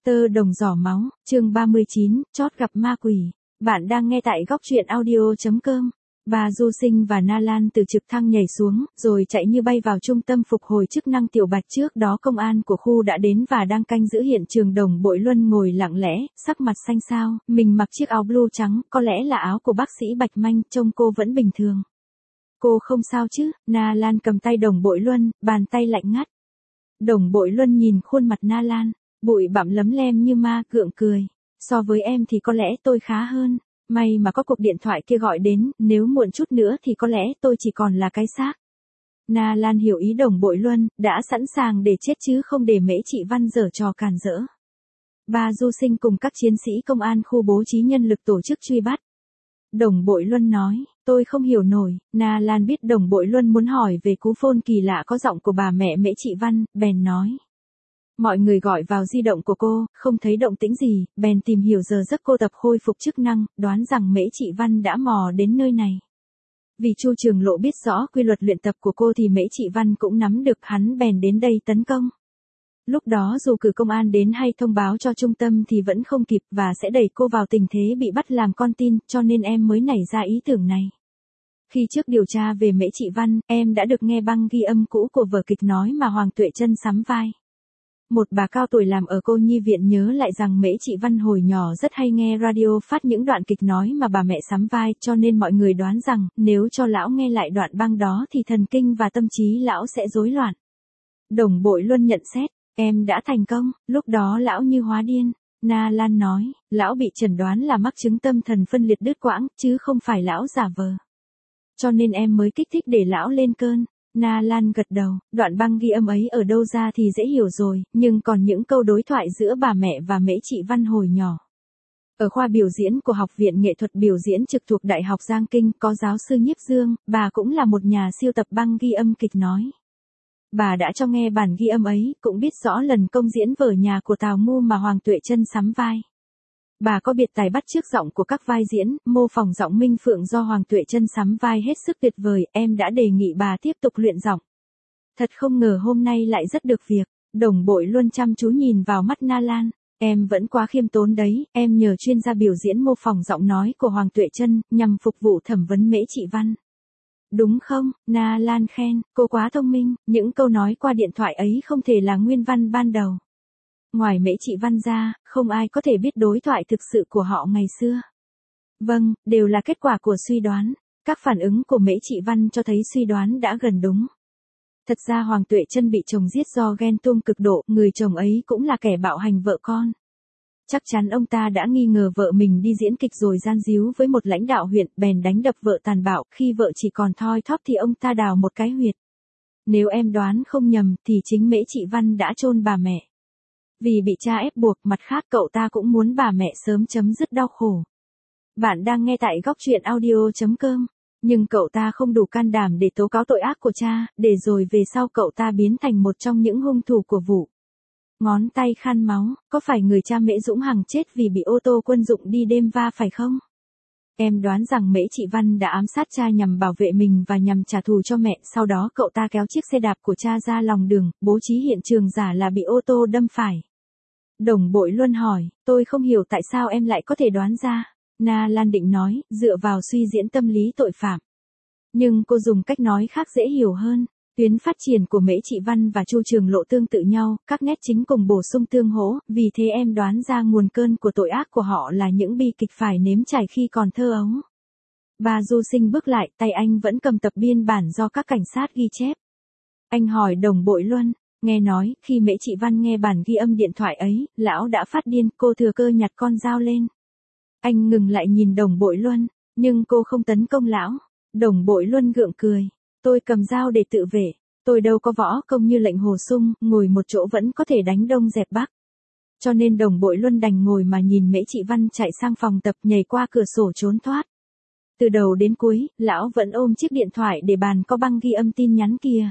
Tơ đồng giỏ máu, chương 39, chót gặp ma quỷ. Bạn đang nghe tại góc truyện audio.com. Bà Du Sinh và Na Lan từ trực thăng nhảy xuống, rồi chạy như bay vào trung tâm phục hồi chức năng Tiểu Bạch. Trước đó công an của khu đã đến và đang canh giữ hiện trường. Đồng Bội Luân ngồi lặng lẽ, sắc mặt xanh xao, mình mặc chiếc áo blue trắng, có lẽ là áo của bác sĩ Bạch Manh, trông cô vẫn bình thường. Cô không sao chứ? Na Lan cầm tay Đồng Bội Luân, bàn tay lạnh ngắt. Đồng Bội Luân nhìn khuôn mặt Na Lan, bụi bặm lấm lem như ma, gượng cười. So với em thì có lẽ tôi khá hơn. May mà có cuộc điện thoại kia gọi đến, nếu muộn chút nữa thì có lẽ tôi chỉ còn là cái xác. Na Lan hiểu ý Đồng Bội Luân, đã sẵn sàng để chết chứ không để Mễ Trị Văn giở trò càn rỡ. Bà Du Sinh cùng các chiến sĩ công an khu bố trí nhân lực tổ chức truy bắt. Đồng Bội Luân nói, tôi không hiểu nổi. Na Lan biết Đồng Bội Luân muốn hỏi về cú phone kỳ lạ có giọng của bà mẹ Mễ Trị Văn, bèn nói. Mọi người gọi vào di động của cô, không thấy động tĩnh gì, bèn tìm hiểu giờ giấc cô tập khôi phục chức năng, đoán rằng Mễ Trị Văn đã mò đến nơi này. Vì Chu Trường Lộ biết rõ quy luật luyện tập của cô thì Mễ Trị Văn cũng nắm được, hắn bèn đến đây tấn công. Lúc đó dù cử công an đến hay thông báo cho trung tâm thì vẫn không kịp và sẽ đẩy cô vào tình thế bị bắt làm con tin, cho nên em mới nảy ra ý tưởng này. Khi trước điều tra về Mễ Trị Văn, em đã được nghe băng ghi âm cũ của vở kịch nói mà Hoàng Tuệ Trân sắm vai. Một bà cao tuổi làm ở cô nhi viện nhớ lại rằng Mễ Trị Văn hồi nhỏ rất hay nghe radio phát những đoạn kịch nói mà bà mẹ sắm vai, cho nên mọi người đoán rằng, nếu cho lão nghe lại đoạn băng đó thì thần kinh và tâm trí lão sẽ rối loạn. Đồng Bội Luân nhận xét, em đã thành công, lúc đó lão như hóa điên. Na Lan nói, lão bị chẩn đoán là mắc chứng tâm thần phân liệt đứt quãng, chứ không phải lão giả vờ. Cho nên em mới kích thích để lão lên cơn. Na Lan gật đầu, đoạn băng ghi âm ấy ở đâu ra thì dễ hiểu rồi, nhưng còn những câu đối thoại giữa bà mẹ và Mễ Trị Văn hồi nhỏ. Ở khoa biểu diễn của Học viện Nghệ thuật Biểu diễn trực thuộc Đại học Giang Kinh có giáo sư Nhiếp Dương, bà cũng là một nhà siêu tập băng ghi âm kịch nói. Bà đã cho nghe bản ghi âm ấy, cũng biết rõ lần công diễn vở nhà của Tào Mu mà Hoàng Tuệ Trân sắm vai. Bà có biệt tài bắt chước giọng của các vai diễn, mô phỏng giọng Minh Phượng do Hoàng Tuệ Trân sắm vai hết sức tuyệt vời, em đã đề nghị bà tiếp tục luyện giọng. Thật không ngờ hôm nay lại rất được việc. Đồng Bội Luân chăm chú nhìn vào mắt Na Lan, em vẫn quá khiêm tốn đấy, em nhờ chuyên gia biểu diễn mô phỏng giọng nói của Hoàng Tuệ Trân, nhằm phục vụ thẩm vấn Mễ Trị Văn. Đúng không? Na Lan khen, cô quá thông minh, những câu nói qua điện thoại ấy không thể là nguyên văn ban đầu. Ngoài Mễ Trị Văn ra, không ai có thể biết đối thoại thực sự của họ ngày xưa. Vâng, đều là kết quả của suy đoán. Các phản ứng của Mễ Trị Văn cho thấy suy đoán đã gần đúng. Thật ra Hoàng Tuệ Trân bị chồng giết do ghen tuông cực độ, người chồng ấy cũng là kẻ bạo hành vợ con. Chắc chắn ông ta đã nghi ngờ vợ mình đi diễn kịch rồi gian díu với một lãnh đạo huyện, bèn đánh đập vợ tàn bạo, khi vợ chỉ còn thoi thóp thì ông ta đào một cái huyệt. Nếu em đoán không nhầm thì chính Mễ Trị Văn đã chôn bà mẹ. Vì bị cha ép buộc, mặt khác cậu ta cũng muốn bà mẹ sớm chấm dứt đau khổ. Bạn đang nghe tại góc truyện audio.com. Nhưng cậu ta không đủ can đảm để tố cáo tội ác của cha, để rồi về sau cậu ta biến thành một trong những hung thủ của vụ. Ngón tay khan máu, có phải người cha Mễ Dũng Hằng chết vì bị ô tô quân dụng đi đêm va phải không? Em đoán rằng Mễ Trị Văn đã ám sát cha nhằm bảo vệ mình và nhằm trả thù cho mẹ, sau đó cậu ta kéo chiếc xe đạp của cha ra lòng đường, bố trí hiện trường giả là bị ô tô đâm phải. Đồng Bội Luân hỏi, tôi không hiểu tại sao em lại có thể đoán ra. Na Lan định nói, dựa vào suy diễn tâm lý tội phạm. Nhưng cô dùng cách nói khác dễ hiểu hơn. Tuyến phát triển của Mễ Trị Văn và Chu Trường Lộ tương tự nhau, các nét chính cùng bổ sung tương hỗ, vì thế em đoán ra nguồn cơn của tội ác của họ là những bi kịch phải nếm trải khi còn thơ ấu. Bà Du Sinh bước lại, tay anh vẫn cầm tập biên bản do các cảnh sát ghi chép. Anh hỏi Đồng Bội Luân, nghe nói, khi Mễ Trị Văn nghe bản ghi âm điện thoại ấy, lão đã phát điên, cô thừa cơ nhặt con dao lên. Anh ngừng lại nhìn Đồng Bội Luân, nhưng cô không tấn công lão. Đồng Bội Luân gượng cười. Tôi cầm dao để tự vệ, tôi đâu có võ công như Lệnh Hồ Sung, ngồi một chỗ vẫn có thể đánh đông dẹp bắc. Cho nên Đồng Bội Luân đành ngồi mà nhìn Mễ Trị Văn chạy sang phòng tập, nhảy qua cửa sổ trốn thoát. Từ đầu đến cuối, lão vẫn ôm chiếc điện thoại để bàn có băng ghi âm tin nhắn kia.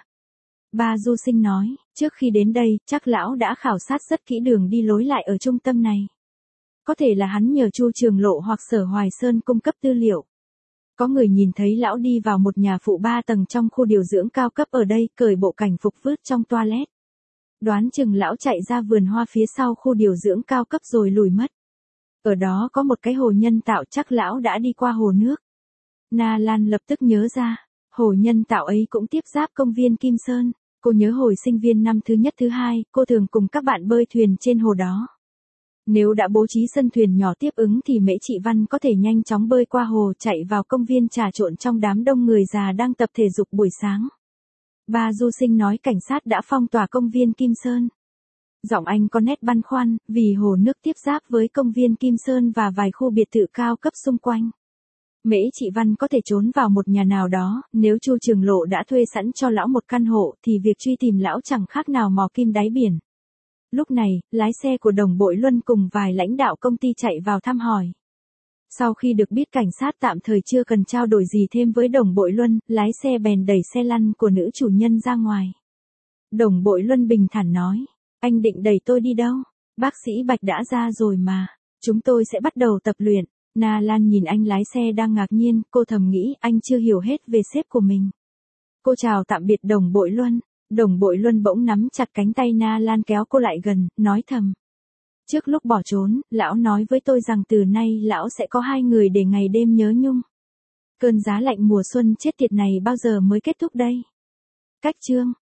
Bà Du Sinh nói, trước khi đến đây, chắc lão đã khảo sát rất kỹ đường đi lối lại ở trung tâm này. Có thể là hắn nhờ Chu Trường Lộ hoặc Sở Hoài Sơn cung cấp tư liệu. Có người nhìn thấy lão đi vào một nhà phụ 3 tầng trong khu điều dưỡng cao cấp ở đây, cởi bộ cảnh phục vứt trong toilet. Đoán chừng lão chạy ra vườn hoa phía sau khu điều dưỡng cao cấp rồi lùi mất. Ở đó có một cái hồ nhân tạo, chắc lão đã đi qua hồ nước. Na Lan lập tức nhớ ra, hồ nhân tạo ấy cũng tiếp giáp công viên Kim Sơn. Cô nhớ hồi sinh viên năm thứ nhất thứ hai, cô thường cùng các bạn bơi thuyền trên hồ đó. Nếu đã bố trí sân thuyền nhỏ tiếp ứng thì Mễ Trị Văn có thể nhanh chóng bơi qua hồ, chạy vào công viên trà trộn trong đám đông người già đang tập thể dục buổi sáng. Ba du sinh nói cảnh sát đã phong tỏa công viên Kim Sơn. Giọng anh có nét băn khoăn, vì hồ nước tiếp giáp với công viên Kim Sơn và vài khu biệt thự cao cấp xung quanh. Mễ Trị Văn có thể trốn vào một nhà nào đó, nếu Chu Trường Lộ đã thuê sẵn cho lão một căn hộ thì việc truy tìm lão chẳng khác nào mò kim đáy biển. Lúc này, lái xe của Đồng Bội Luân cùng vài lãnh đạo công ty chạy vào thăm hỏi. Sau khi được biết cảnh sát tạm thời chưa cần trao đổi gì thêm với Đồng Bội Luân, lái xe bèn đẩy xe lăn của nữ chủ nhân ra ngoài. Đồng Bội Luân bình thản nói, anh định đẩy tôi đi đâu? Bác sĩ Bạch đã ra rồi mà, chúng tôi sẽ bắt đầu tập luyện. Na Lan nhìn anh lái xe đang ngạc nhiên, cô thầm nghĩ anh chưa hiểu hết về sếp của mình. Cô chào tạm biệt Đồng Bội Luân. Đồng Bội Luân bỗng nắm chặt cánh tay Na Lan kéo cô lại gần, nói thầm. Trước lúc bỏ trốn, lão nói với tôi rằng từ nay lão sẽ có hai người để ngày đêm nhớ nhung. Cơn giá lạnh mùa xuân chết tiệt này bao giờ mới kết thúc đây? Cách chương